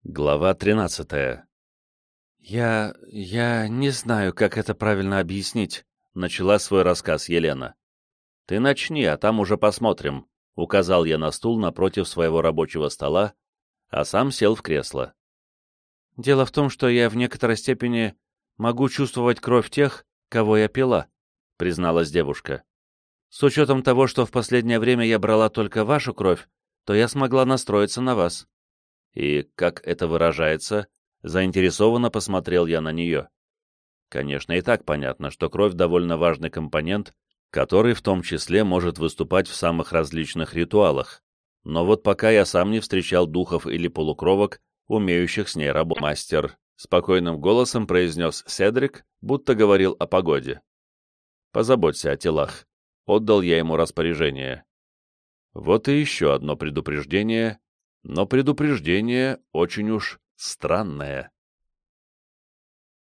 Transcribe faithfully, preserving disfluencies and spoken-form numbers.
Глава тринадцатая. «Я... я не знаю, как это правильно объяснить», — начала свой рассказ Елена. «Ты начни, а там уже посмотрим», — указал я на стул напротив своего рабочего стола, а сам сел в кресло. «Дело в том, что я в некоторой степени могу чувствовать кровь тех, кого я пила», — призналась девушка. «С учетом того, что в последнее время я брала только вашу кровь, то я смогла настроиться на вас». «И как это выражается?» — заинтересованно посмотрел я на нее. Конечно, и так понятно, что кровь довольно важный компонент, который в том числе может выступать в самых различных ритуалах. Но вот пока я сам не встречал духов или полукровок, умеющих с ней работать. «Мастер», — спокойным голосом произнес Седрик, будто говорил о погоде. «Позаботься о телах», — отдал я ему распоряжение. Вот и еще одно предупреждение, но предупреждение очень уж странное.